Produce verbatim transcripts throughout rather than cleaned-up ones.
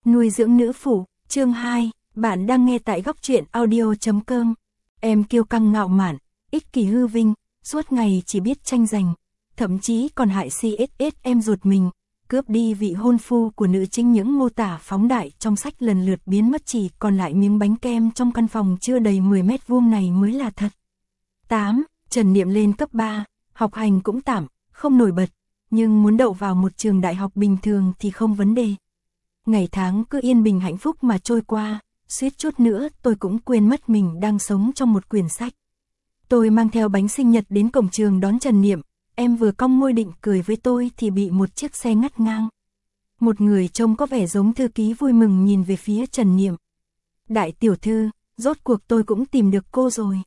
Nuôi dưỡng nữ phụ, chương hai, bạn đang nghe tại góc truyện audio chấm com. Em kiêu căng ngạo mạn, ích kỷ hư vinh, suốt ngày chỉ biết tranh giành, thậm chí còn hại xê ét ét em ruột mình, cướp đi vị hôn phu của nữ chính. Những mô tả phóng đại trong sách lần lượt biến mất, chỉ còn lại miếng bánh kem trong căn phòng chưa đầy mười mét vuông này mới là thật. tám. Trần Niệm lên cấp ba, học hành cũng tạm, không nổi bật, nhưng muốn đậu vào một trường đại học bình thường thì không vấn đề. Ngày tháng cứ yên bình hạnh phúc mà trôi qua, suýt chút nữa tôi cũng quên mất mình đang sống trong một quyển sách. Tôi mang theo bánh sinh nhật đến cổng trường đón Trần Niệm, em vừa cong môi định cười với tôi thì bị một chiếc xe ngắt ngang. Một người trông có vẻ giống thư ký vui mừng nhìn về phía Trần Niệm. Đại tiểu thư, rốt cuộc tôi cũng tìm được cô rồi.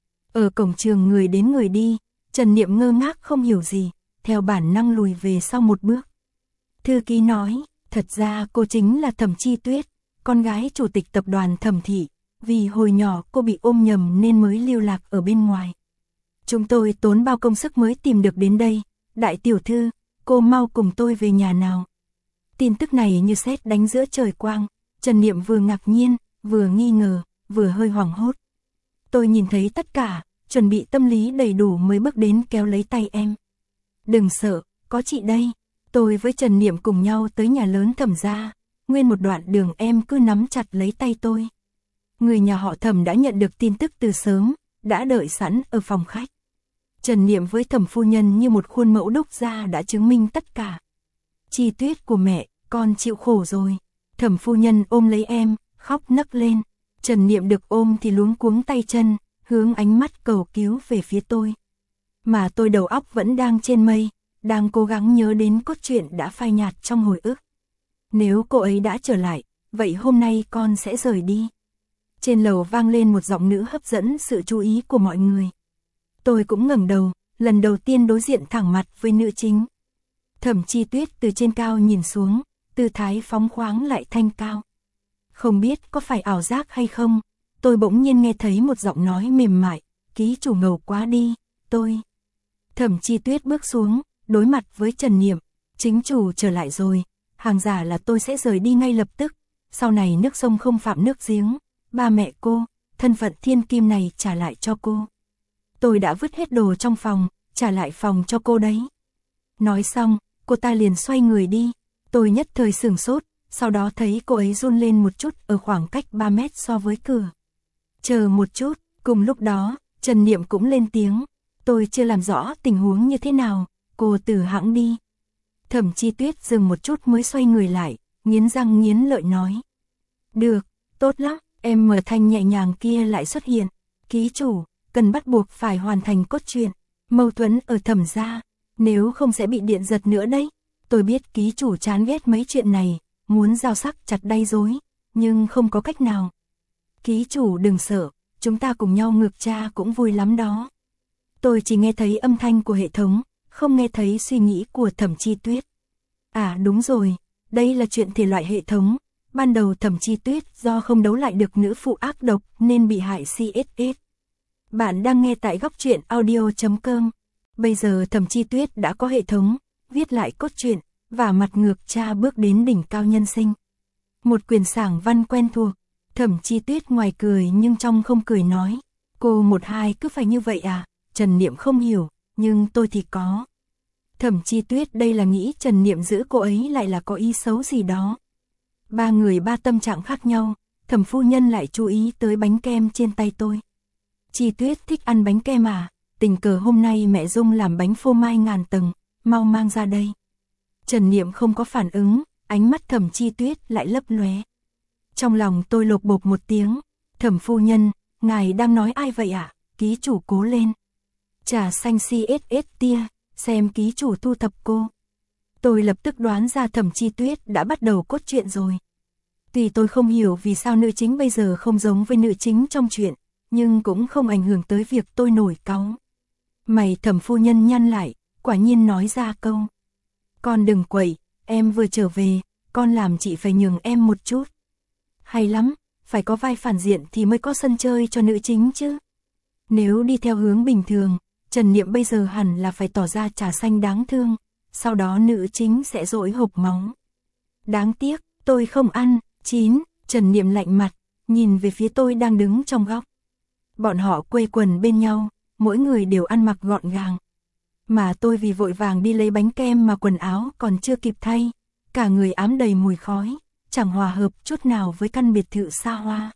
Ở cổng trường người đến người đi, Trần Niệm ngơ ngác không hiểu gì, theo bản năng lùi về sau một bước. Thư ký nói, thật ra cô chính là Thẩm Chi Tuyết, con gái chủ tịch tập đoàn Thẩm Thị, vì hồi nhỏ cô bị ôm nhầm nên mới lưu lạc ở bên ngoài. Chúng tôi tốn bao công sức mới tìm được đến đây, đại tiểu thư, cô mau cùng tôi về nhà nào. Tin tức này như sét đánh giữa trời quang, Trần Niệm vừa ngạc nhiên, vừa nghi ngờ, vừa hơi hoảng hốt. Tôi nhìn thấy tất cả, chuẩn bị tâm lý đầy đủ mới bước đến kéo lấy tay em. Đừng sợ, có chị đây. Tôi với Trần Niệm cùng nhau tới nhà lớn Thẩm gia, nguyên một đoạn đường em cứ nắm chặt lấy tay tôi. Người nhà họ Thẩm đã nhận được tin tức từ sớm, đã đợi sẵn ở phòng khách. Trần Niệm với Thẩm phu nhân như một khuôn mẫu đúc ra đã chứng minh tất cả. Chi Tuyết của mẹ, con chịu khổ rồi. Thẩm phu nhân ôm lấy em, khóc nấc lên. Trần Niệm được ôm thì luống cuống tay chân, hướng ánh mắt cầu cứu về phía tôi. Mà tôi đầu óc vẫn đang trên mây, đang cố gắng nhớ đến cốt truyện đã phai nhạt trong hồi ức. Nếu cô ấy đã trở lại, vậy hôm nay con sẽ rời đi. Trên lầu vang lên một giọng nữ hấp dẫn sự chú ý của mọi người. Tôi cũng ngẩng đầu, lần đầu tiên đối diện thẳng mặt với nữ chính. Thẩm Chi Tuyết từ trên cao nhìn xuống, tư thái phóng khoáng lại thanh cao. Không biết có phải ảo giác hay không, tôi bỗng nhiên nghe thấy một giọng nói mềm mại, ký chủ ngầu quá đi, tôi. Thẩm Chi Tuyết bước xuống, đối mặt với Trần Niệm, chính chủ trở lại rồi, hàng giả là tôi sẽ rời đi ngay lập tức, sau này nước sông không phạm nước giếng, ba mẹ cô, thân phận thiên kim này trả lại cho cô. Tôi đã vứt hết đồ trong phòng, trả lại phòng cho cô đấy. Nói xong, cô ta liền xoay người đi, tôi nhất thời sửng sốt, sau đó thấy cô ấy run lên một chút ở khoảng cách ba mét so với cửa. Chờ một chút, cùng lúc đó, Trần Niệm cũng lên tiếng, tôi chưa làm rõ tình huống như thế nào, cô từ hãng đi. Thẩm Chi Tuyết dừng một chút mới xoay người lại, nghiến răng nghiến lợi nói. Được, tốt lắm, em mở thanh nhẹ nhàng kia lại xuất hiện. Ký chủ, cần bắt buộc phải hoàn thành cốt truyện, mâu thuẫn ở Thẩm gia, nếu không sẽ bị điện giật nữa đấy. Tôi biết ký chủ chán ghét mấy chuyện này, muốn dao sắc chặt đay dối, nhưng không có cách nào. Ký chủ đừng sợ, chúng ta cùng nhau ngược tra cũng vui lắm đó. Tôi chỉ nghe thấy âm thanh của hệ thống, không nghe thấy suy nghĩ của Thẩm Chi Tuyết. À đúng rồi, đây là chuyện thể loại hệ thống. Ban đầu Thẩm Chi Tuyết do không đấu lại được nữ phụ ác độc nên bị hại xê ét ét. Bạn đang nghe tại góc truyện audio chấm com. Bây giờ Thẩm Chi Tuyết đã có hệ thống, viết lại cốt truyện, và mặt ngược cha bước đến đỉnh cao nhân sinh. Một quyển sảng văn quen thuộc, Thẩm Chi Tuyết ngoài cười nhưng trong không cười nói. Cô một hai cứ phải như vậy à? Trần Niệm không hiểu, nhưng tôi thì có. Thẩm Chi Tuyết đây là nghĩ Trần Niệm giữ cô ấy lại là có ý xấu gì đó. Ba người ba tâm trạng khác nhau, Thẩm phu nhân lại chú ý tới bánh kem trên tay tôi. Chi Tuyết thích ăn bánh kem à? Tình cờ hôm nay mẹ Dung làm bánh phô mai ngàn tầng, mau mang ra đây. Trần Niệm không có phản ứng, ánh mắt Thẩm Chi Tuyết lại lấp lóe. Trong lòng tôi lột bột một tiếng, Thẩm phu nhân, ngài đang nói ai vậy ạ? À? Ký chủ cố lên. Trà xanh xê ét ét tia, xem ký chủ thu thập cô. Tôi lập tức đoán ra Thẩm Chi Tuyết đã bắt đầu cốt truyện rồi. Tuy tôi không hiểu vì sao nữ chính bây giờ không giống với nữ chính trong truyện, nhưng cũng không ảnh hưởng tới việc tôi nổi cáu. Mày Thẩm phu nhân nhăn lại, quả nhiên nói ra câu. Con đừng quậy, em vừa trở về, con làm chị phải nhường em một chút. Hay lắm, phải có vai phản diện thì mới có sân chơi cho nữ chính chứ. Nếu đi theo hướng bình thường, Trần Niệm bây giờ hẳn là phải tỏ ra trà xanh đáng thương, sau đó nữ chính sẽ dỗi hộc máu. Đáng tiếc, tôi không ăn, chín. Trần Niệm lạnh mặt, nhìn về phía tôi đang đứng trong góc. Bọn họ quây quần bên nhau, mỗi người đều ăn mặc gọn gàng. Mà tôi vì vội vàng đi lấy bánh kem mà quần áo còn chưa kịp thay, cả người ám đầy mùi khói, chẳng hòa hợp chút nào với căn biệt thự xa hoa.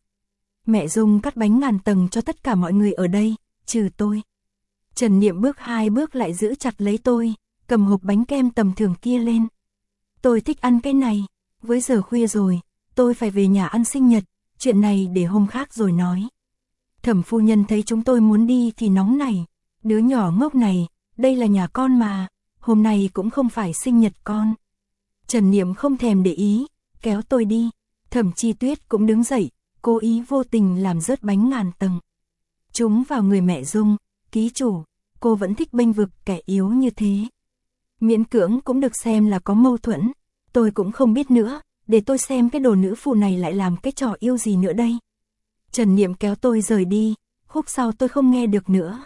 Mẹ Dung cắt bánh ngàn tầng cho tất cả mọi người ở đây, trừ tôi. Trần Niệm bước hai bước lại giữ chặt lấy tôi, cầm hộp bánh kem tầm thường kia lên. Tôi thích ăn cái này, với giờ khuya rồi, tôi phải về nhà ăn sinh nhật, chuyện này để hôm khác rồi nói. Thẩm phu nhân thấy chúng tôi muốn đi thì nóng này, đứa nhỏ ngốc này, đây là nhà con mà, hôm nay cũng không phải sinh nhật con. Trần Niệm không thèm để ý, kéo tôi đi, Thẩm Chi Tuyết cũng đứng dậy, cố ý vô tình làm rớt bánh ngàn tầng. Chúng vào người mẹ Dung, ký chủ, cô vẫn thích bênh vực kẻ yếu như thế. Miễn cưỡng cũng được xem là có mâu thuẫn, tôi cũng không biết nữa, để tôi xem cái đồ nữ phụ này lại làm cái trò yêu gì nữa đây. Trần Niệm kéo tôi rời đi, khúc sau tôi không nghe được nữa.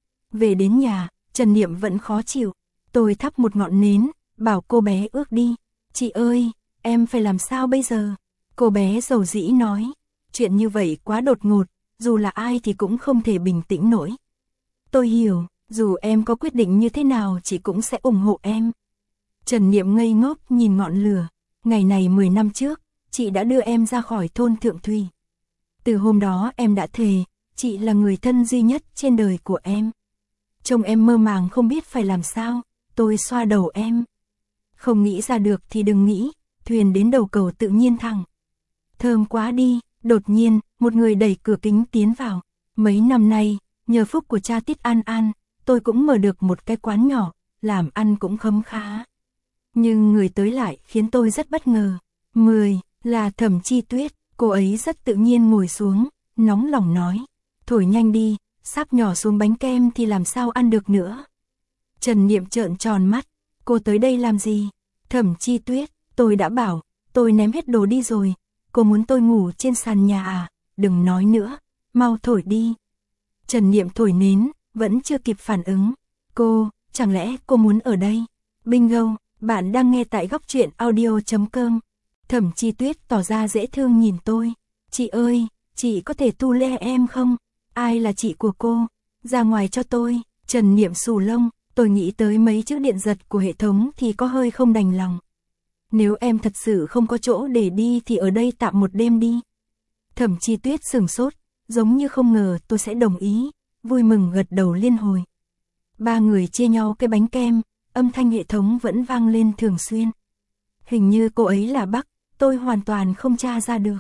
Về đến nhà, Trần Niệm vẫn khó chịu, tôi thắp một ngọn nến, bảo cô bé ước đi. Chị ơi, em phải làm sao bây giờ? Cô bé dầu dĩ nói, chuyện như vậy quá đột ngột, dù là ai thì cũng không thể bình tĩnh nổi. Tôi hiểu, dù em có quyết định như thế nào chị cũng sẽ ủng hộ em. Trần Niệm ngây ngốc nhìn ngọn lửa, ngày này mười năm trước, chị đã đưa em ra khỏi thôn Thượng Thủy. Từ hôm đó em đã thề, chị là người thân duy nhất trên đời của em. Trông em mơ màng không biết phải làm sao, tôi xoa đầu em. Không nghĩ ra được thì đừng nghĩ, thuyền đến đầu cầu tự nhiên thẳng. Thơm quá đi, đột nhiên, một người đẩy cửa kính tiến vào. Mấy năm nay, nhờ phúc của cha Tiết An An, tôi cũng mở được một cái quán nhỏ, làm ăn cũng khấm khá. Nhưng người tới lại khiến tôi rất bất ngờ. Mười, là Thẩm Chi Tuyết, cô ấy rất tự nhiên ngồi xuống, nóng lòng nói. Thổi nhanh đi, sắp nhỏ xuống bánh kem thì làm sao ăn được nữa. Trần Niệm trợn tròn mắt, cô tới đây làm gì? Thẩm Chi Tuyết, tôi đã bảo, tôi ném hết đồ đi rồi, cô muốn tôi ngủ trên sàn nhà à? Đừng nói nữa, mau thổi đi. Trần Niệm thổi nến, vẫn chưa kịp phản ứng. Cô, chẳng lẽ cô muốn ở đây? Bingo, bạn đang nghe tại góc truyện audio chấm com. Thẩm Chi Tuyết tỏ ra dễ thương nhìn tôi. Chị ơi, chị có thể tu le em không? Ai là chị của cô? Ra ngoài cho tôi. Trần Niệm xù lông, tôi nghĩ tới mấy chữ điện giật của hệ thống thì có hơi không đành lòng. Nếu em thật sự không có chỗ để đi thì ở đây tạm một đêm đi. Thẩm Chi Tuyết sừng sốt, giống như không ngờ tôi sẽ đồng ý, vui mừng gật đầu liên hồi. Ba người chia nhau cái bánh kem, âm thanh hệ thống vẫn vang lên thường xuyên. Hình như cô ấy là Bắc, tôi hoàn toàn không tra ra được.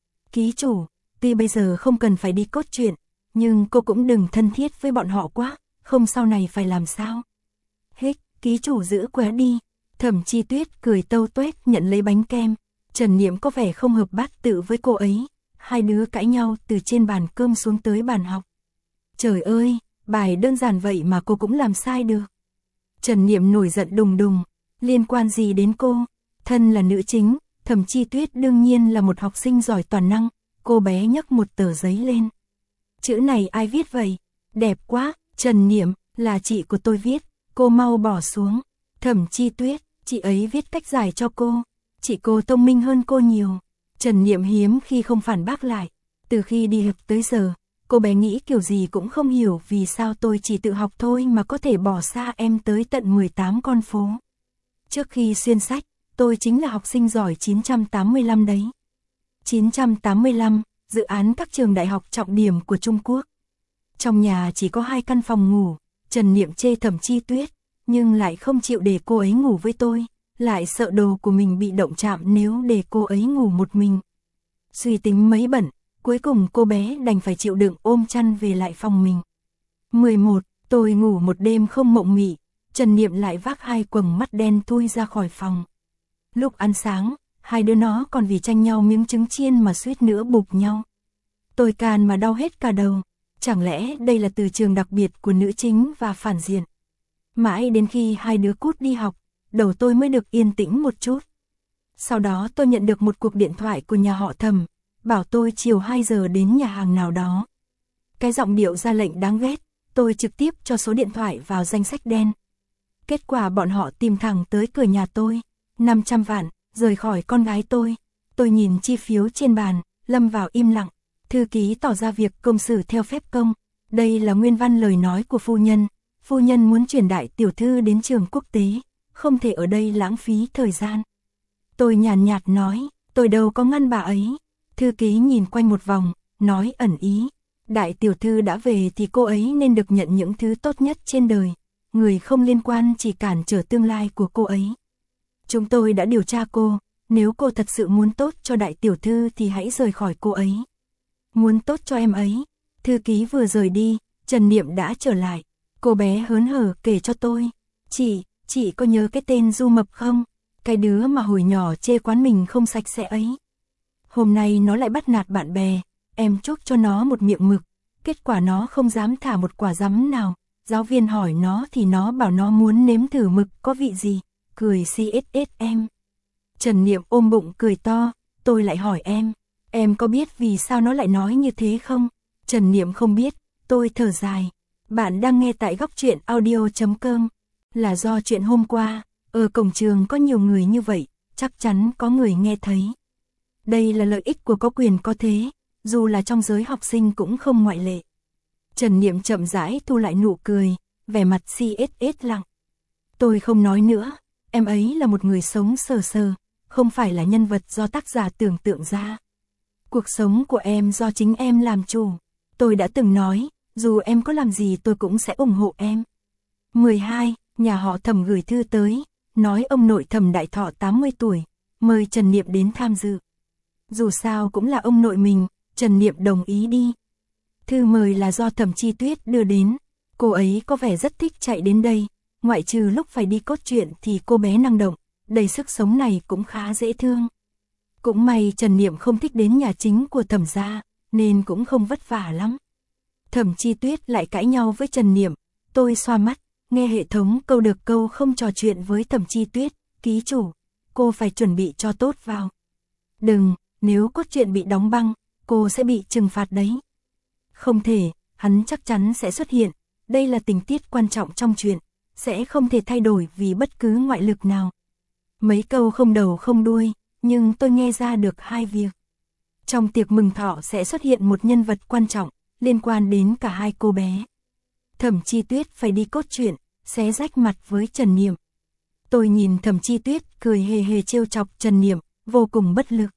Ký chủ, tuy bây giờ không cần phải đi cốt truyện, nhưng cô cũng đừng thân thiết với bọn họ quá, không sau này phải làm sao. Hích, ký chủ giữ quá đi. Thẩm Chi Tuyết cười tâu tuét nhận lấy bánh kem. Trần Niệm có vẻ không hợp bát tự với cô ấy. Hai đứa cãi nhau từ trên bàn cơm xuống tới bàn học. Trời ơi, bài đơn giản vậy mà cô cũng làm sai được. Trần Niệm nổi giận đùng đùng. Liên quan gì đến cô? Thân là nữ chính, Thẩm Chi Tuyết đương nhiên là một học sinh giỏi toàn năng. Cô bé nhấc một tờ giấy lên. Chữ này ai viết vậy? Đẹp quá. Trần Niệm, là chị của tôi viết. Cô mau bỏ xuống. Thẩm Chi Tuyết, chị ấy viết cách giải cho cô. Chị cô thông minh hơn cô nhiều. Trần Niệm hiếm khi không phản bác lại. Từ khi đi học tới giờ, cô bé nghĩ kiểu gì cũng không hiểu vì sao tôi chỉ tự học thôi mà có thể bỏ xa em tới tận mười tám con phố. Trước khi xuyên sách, tôi chính là học sinh giỏi chín trăm tám mươi lăm đấy. chín trăm tám mươi lăm, dự án các trường đại học trọng điểm của Trung Quốc. Trong nhà chỉ có hai căn phòng ngủ, Trần Niệm chê Thẩm Chi Tuyết, nhưng lại không chịu để cô ấy ngủ với tôi, lại sợ đồ của mình bị động chạm nếu để cô ấy ngủ một mình. Suy tính mấy bận, cuối cùng cô bé đành phải chịu đựng ôm chăn về lại phòng mình. mười một, tôi ngủ một đêm không mộng mị, Trần Niệm lại vác hai quầng mắt đen thui ra khỏi phòng. Lúc ăn sáng, hai đứa nó còn vì tranh nhau miếng trứng chiên mà suýt nữa bụp nhau. Tôi can mà đau hết cả đầu, chẳng lẽ đây là từ trường đặc biệt của nữ chính và phản diện. Mãi đến khi hai đứa cút đi học, đầu tôi mới được yên tĩnh một chút. Sau đó tôi nhận được một cuộc điện thoại của nhà họ Thẩm, bảo tôi chiều hai giờ đến nhà hàng nào đó. Cái giọng điệu ra lệnh đáng ghét, tôi trực tiếp cho số điện thoại vào danh sách đen. Kết quả bọn họ tìm thẳng tới cửa nhà tôi, năm trăm vạn, rời khỏi con gái tôi. Tôi nhìn chi phiếu trên bàn, lâm vào im lặng. Thư ký tỏ ra việc công xử theo phép công. Đây là nguyên văn lời nói của phu nhân. Phu nhân muốn chuyển đại tiểu thư đến trường quốc tế, không thể ở đây lãng phí thời gian. Tôi nhàn nhạt nói, tôi đâu có ngăn bà ấy. Thư ký nhìn quanh một vòng, nói ẩn ý. Đại tiểu thư đã về thì cô ấy nên được nhận những thứ tốt nhất trên đời. Người không liên quan chỉ cản trở tương lai của cô ấy. Chúng tôi đã điều tra cô, nếu cô thật sự muốn tốt cho đại tiểu thư thì hãy rời khỏi cô ấy. Muốn tốt cho em ấy. Thư ký vừa rời đi, Trần Niệm đã trở lại. Cô bé hớn hở kể cho tôi. Chị, chị có nhớ cái tên Du Mập không? Cái đứa mà hồi nhỏ chê quán mình không sạch sẽ ấy. Hôm nay nó lại bắt nạt bạn bè. Em chuốc cho nó một miệng mực. Kết quả nó không dám thả một quả rắm nào. Giáo viên hỏi nó thì nó bảo nó muốn nếm thử mực có vị gì. Cười xê ét ét em. Trần Niệm ôm bụng cười to. Tôi lại hỏi em. Em có biết vì sao nó lại nói như thế không? Trần Niệm không biết. Tôi thở dài. Bạn đang nghe tại góc truyện audio chấm com. Là do chuyện hôm qua, ở cổng trường có nhiều người như vậy, chắc chắn có người nghe thấy. Đây là lợi ích của có quyền có thế, dù là trong giới học sinh cũng không ngoại lệ. Trần Niệm chậm rãi thu lại nụ cười, vẻ mặt xê ét ét lặng. Tôi không nói nữa, em ấy là một người sống sờ sờ, không phải là nhân vật do tác giả tưởng tượng ra. Cuộc sống của em do chính em làm chủ. Tôi đã từng nói, dù em có làm gì tôi cũng sẽ ủng hộ em. mười hai. Nhà họ Thẩm gửi thư tới, nói ông nội Thẩm Đại Thọ tám mươi tuổi, mời Trần Niệm đến tham dự. Dù sao cũng là ông nội mình, Trần Niệm đồng ý đi. Thư mời là do Thẩm Chi Tuyết đưa đến, cô ấy có vẻ rất thích chạy đến đây, ngoại trừ lúc phải đi cốt truyện thì cô bé năng động, đầy sức sống này cũng khá dễ thương. Cũng may Trần Niệm không thích đến nhà chính của Thẩm gia, nên cũng không vất vả lắm. Thẩm Chi Tuyết lại cãi nhau với Trần Niệm, tôi xoa mắt, nghe hệ thống câu được câu không trò chuyện với Thẩm Chi Tuyết, ký chủ, cô phải chuẩn bị cho tốt vào. Đừng, nếu cốt truyện bị đóng băng, cô sẽ bị trừng phạt đấy. Không thể, hắn chắc chắn sẽ xuất hiện, đây là tình tiết quan trọng trong truyện, sẽ không thể thay đổi vì bất cứ ngoại lực nào. Mấy câu không đầu không đuôi, nhưng tôi nghe ra được hai việc. Trong tiệc mừng thọ sẽ xuất hiện một nhân vật quan trọng, liên quan đến cả hai cô bé. Thẩm Chi Tuyết phải đi cốt truyện, xé rách mặt với Trần Niệm. Tôi nhìn Thẩm Chi Tuyết cười hề hề trêu chọc Trần Niệm, vô cùng bất lực.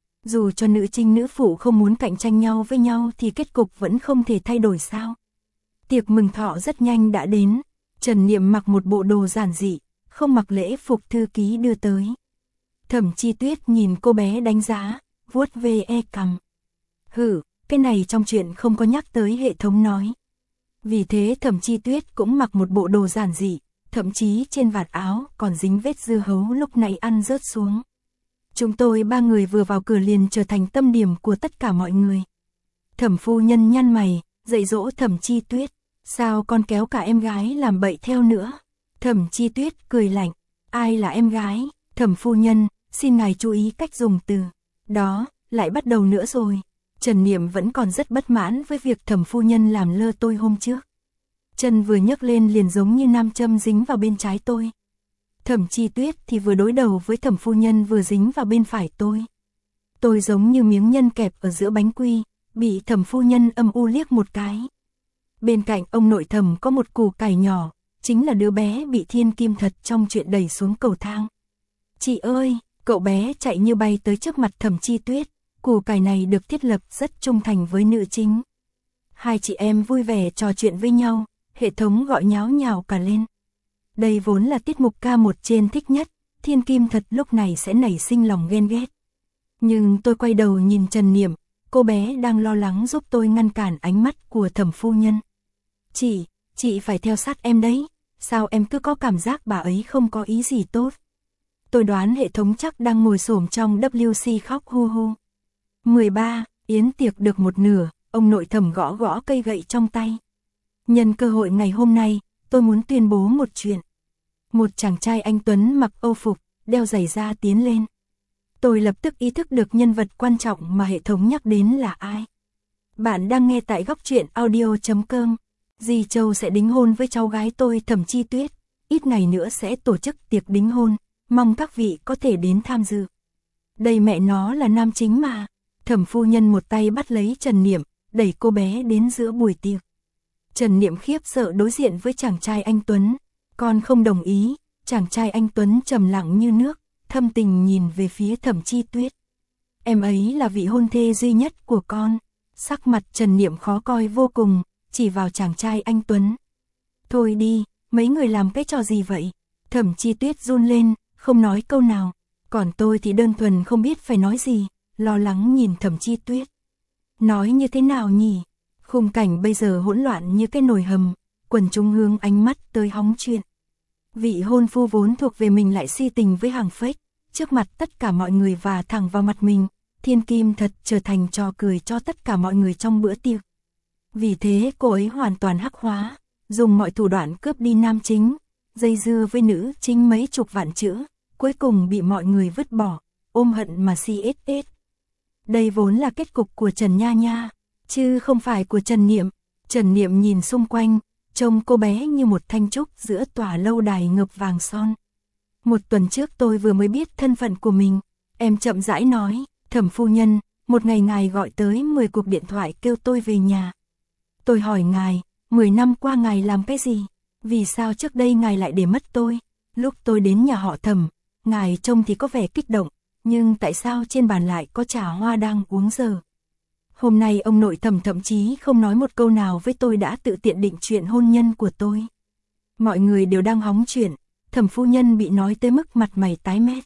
Dù cho nữ chính nữ phụ không muốn cạnh tranh nhau với nhau thì kết cục vẫn không thể thay đổi sao. Tiệc mừng thọ rất nhanh đã đến, Trần Niệm mặc một bộ đồ giản dị, không mặc lễ phục thư ký đưa tới. Thẩm Chi Tuyết nhìn cô bé đánh giá, vuốt ve e cằm. Hử, cái này trong chuyện không có nhắc tới hệ thống nói. Vì thế Thẩm Chi Tuyết cũng mặc một bộ đồ giản dị, thậm chí trên vạt áo còn dính vết dưa hấu lúc nãy ăn rớt xuống. Chúng tôi ba người vừa vào cửa liền trở thành tâm điểm của tất cả mọi người. Thẩm phu nhân nhăn mày, dạy dỗ Thẩm Chi Tuyết, sao con kéo cả em gái làm bậy theo nữa? Thẩm Chi Tuyết cười lạnh, ai là em gái? Thẩm phu nhân, xin ngài chú ý cách dùng từ. Đó, lại bắt đầu nữa rồi. Trần Niệm vẫn còn rất bất mãn với việc Thẩm phu nhân làm lơ tôi hôm trước. Chân vừa nhấc lên liền giống như nam châm dính vào bên trái tôi. Thẩm Chi Tuyết thì vừa đối đầu với Thẩm phu nhân vừa dính vào bên phải tôi. Tôi giống như miếng nhân kẹp ở giữa bánh quy, bị Thẩm phu nhân âm u liếc một cái. Bên cạnh ông nội Thẩm có một củ cải nhỏ, chính là đứa bé bị Thiên Kim Thật trong chuyện đẩy xuống cầu thang. Chị ơi, cậu bé chạy như bay tới trước mặt Thẩm Chi Tuyết, củ cải này được thiết lập rất trung thành với nữ chính. Hai chị em vui vẻ trò chuyện với nhau, hệ thống gọi nháo nhào cả lên. Đây vốn là tiết mục ca một trên thích nhất, Thiên Kim Thật lúc này sẽ nảy sinh lòng ghen ghét. Nhưng tôi quay đầu nhìn Trần Niệm, cô bé đang lo lắng giúp tôi ngăn cản ánh mắt của Thẩm phu nhân. Chị, chị phải theo sát em đấy, sao em cứ có cảm giác bà ấy không có ý gì tốt. Tôi đoán hệ thống chắc đang ngồi xổm trong vê xê khóc hu hu. mười ba. Yến tiệc được một nửa, ông nội Thẩm gõ gõ cây gậy trong tay. Nhân cơ hội ngày hôm nay, tôi muốn tuyên bố một chuyện. Một chàng trai anh tuấn mặc âu phục, đeo giày da tiến lên. Tôi lập tức ý thức được nhân vật quan trọng mà hệ thống nhắc đến là ai. Bạn đang nghe tại góc truyện audio chấm com. Dì Châu sẽ đính hôn với cháu gái tôi Thẩm Chi Tuyết. Ít ngày nữa sẽ tổ chức tiệc đính hôn, mong các vị có thể đến tham dự. Đây mẹ nó là nam chính mà. Thẩm phu nhân một tay bắt lấy Trần Niệm, đẩy cô bé đến giữa buổi tiệc. Trần Niệm khiếp sợ đối diện với chàng trai anh Tuấn. Con không đồng ý. Chàng trai anh Tuấn trầm lặng như nước, thâm tình nhìn về phía Thẩm Chi Tuyết. Em ấy là vị hôn thê duy nhất của con. Sắc mặt Trần Niệm khó coi vô cùng, chỉ vào chàng trai anh Tuấn. Thôi đi, mấy người làm cái trò gì vậy? Thẩm Chi Tuyết run lên, không nói câu nào. Còn tôi thì đơn thuần không biết phải nói gì, lo lắng nhìn Thẩm Chi Tuyết. Nói như thế nào nhỉ? Khung cảnh bây giờ hỗn loạn như cái nồi hầm, quần chúng hướng ánh mắt tới hóng chuyện. Vị hôn phu vốn thuộc về mình lại si tình với hàng fake, trước mặt tất cả mọi người và thẳng vào mặt mình, thiên kim thật trở thành trò cười cho tất cả mọi người trong bữa tiệc. Vì thế cô ấy hoàn toàn hắc hóa, dùng mọi thủ đoạn cướp đi nam chính, dây dưa với nữ chính mấy chục vạn chữ, cuối cùng bị mọi người vứt bỏ, ôm hận mà xê ét ét. Đây vốn là kết cục của Trần Nha Nha, chứ không phải của Trần Niệm. Trần Niệm nhìn xung quanh, trông cô bé như một thanh trúc giữa tòa lâu đài ngập vàng son. Một tuần trước tôi vừa mới biết thân phận của mình, em chậm rãi nói, Thẩm phu nhân, một ngày ngài gọi tới mười cuộc điện thoại kêu tôi về nhà. Tôi hỏi ngài, mười năm qua ngài làm cái gì? Vì sao trước đây ngài lại để mất tôi? Lúc tôi đến nhà họ Thẩm, ngài trông thì có vẻ kích động, nhưng tại sao trên bàn lại có trà hoa đang uống giờ? Hôm nay ông nội Thẩm thậm chí không nói một câu nào với tôi đã tự tiện định chuyện hôn nhân của tôi. Mọi người đều đang hóng chuyện, Thẩm phu nhân bị nói tới mức mặt mày tái mét.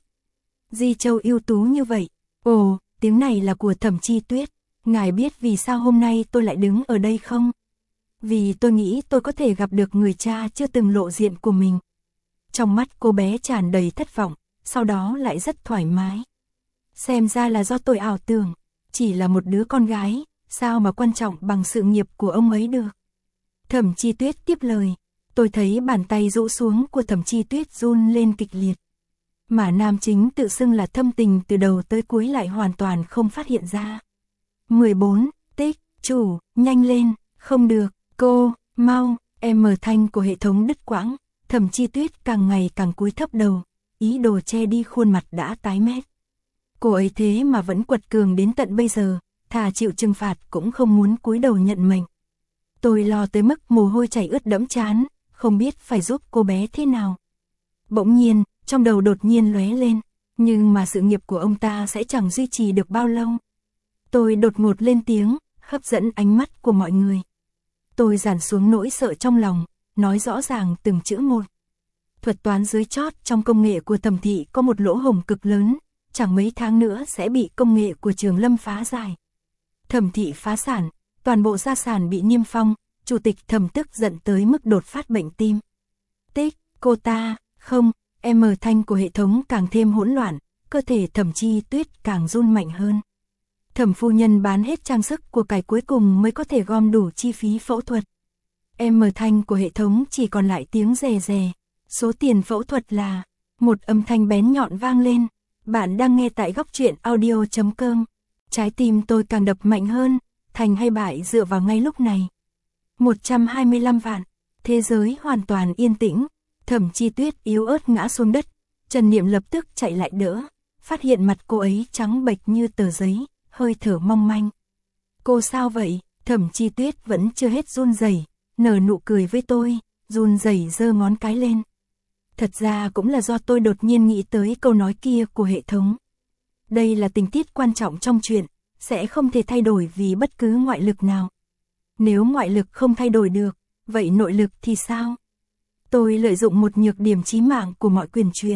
Di Châu ưu tú như vậy. Ồ, tiếng này là của Thẩm Chi Tuyết. Ngài biết vì sao hôm nay tôi lại đứng ở đây không? Vì tôi nghĩ tôi có thể gặp được người cha chưa từng lộ diện của mình. Trong mắt cô bé tràn đầy thất vọng, sau đó lại rất thoải mái. Xem ra là do tôi ảo tưởng, chỉ là một đứa con gái, sao mà quan trọng bằng sự nghiệp của ông ấy được. Thẩm Chi Tuyết tiếp lời, tôi thấy bàn tay rũ xuống của Thẩm Chi Tuyết run lên kịch liệt. Mà nam chính tự xưng là thâm tình từ đầu tới cuối lại hoàn toàn không phát hiện ra. mười bốn, tích, chủ, nhanh lên, không được, cô, mau, em mở thanh của hệ thống đứt quãng. Thẩm Chi Tuyết càng ngày càng cúi thấp đầu, ý đồ che đi khuôn mặt đã tái mét. Cô ấy thế mà vẫn quật cường đến tận bây giờ, thà chịu trừng phạt cũng không muốn cúi đầu nhận mệnh. Tôi lo tới mức mồ hôi chảy ướt đẫm trán, không biết phải giúp cô bé thế nào. Bỗng nhiên, trong đầu đột nhiên lóe lên, nhưng mà sự nghiệp của ông ta sẽ chẳng duy trì được bao lâu. Tôi đột ngột lên tiếng, hấp dẫn ánh mắt của mọi người. Tôi dàn xuống nỗi sợ trong lòng, nói rõ ràng từng chữ một. Thuật toán dưới chót trong công nghệ của Thẩm thị có một lỗ hổng cực lớn, chẳng mấy tháng nữa sẽ bị công nghệ của Trường Lâm phá giải. Thẩm thị phá sản, toàn bộ gia sản bị niêm phong, chủ tịch Thẩm tức giận tới mức đột phát bệnh tim. Tích, cô ta, không, em mở thanh của hệ thống càng thêm hỗn loạn, cơ thể Thẩm Chi Tuyết càng run mạnh hơn. Thẩm phu nhân bán hết trang sức của cải cuối cùng mới có thể gom đủ chi phí phẫu thuật. Em mở thanh của hệ thống chỉ còn lại tiếng rè rè. Số tiền phẫu thuật là... Một âm thanh bén nhọn vang lên. Bạn đang nghe tại góc truyện audio chấm com. Trái tim tôi càng đập mạnh hơn. Thành hay bại dựa vào ngay lúc này. một trăm hai mươi lăm vạn. Thế giới hoàn toàn yên tĩnh. Thẩm Chi Tuyết yếu ớt ngã xuống đất. Trần Niệm lập tức chạy lại đỡ. Phát hiện mặt cô ấy trắng bệch như tờ giấy, hơi thở mong manh. Cô sao vậy? Thẩm Chi Tuyết vẫn chưa hết run rẩy, nở nụ cười với tôi, run rẩy giơ ngón cái lên. Thật ra cũng là do tôi đột nhiên nghĩ tới câu nói kia của hệ thống. Đây là tình tiết quan trọng trong chuyện, sẽ không thể thay đổi vì bất cứ ngoại lực nào. Nếu ngoại lực không thay đổi được, vậy nội lực thì sao? Tôi lợi dụng một nhược điểm chí mạng của mọi quyền truyện.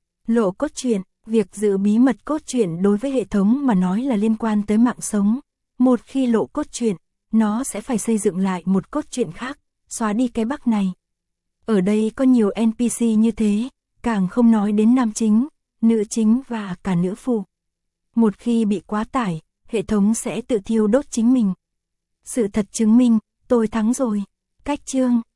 Lộ cốt truyện, việc giữ bí mật cốt truyện đối với hệ thống mà nói là liên quan tới mạng sống. Một khi lộ cốt truyện, nó sẽ phải xây dựng lại một cốt truyện khác, xóa đi cái bug này. Ở đây có nhiều en pê xê như thế, càng không nói đến nam chính, nữ chính và cả nữ phụ. Một khi bị quá tải, hệ thống sẽ tự thiêu đốt chính mình. Sự thật chứng minh, tôi thắng rồi. Cách chương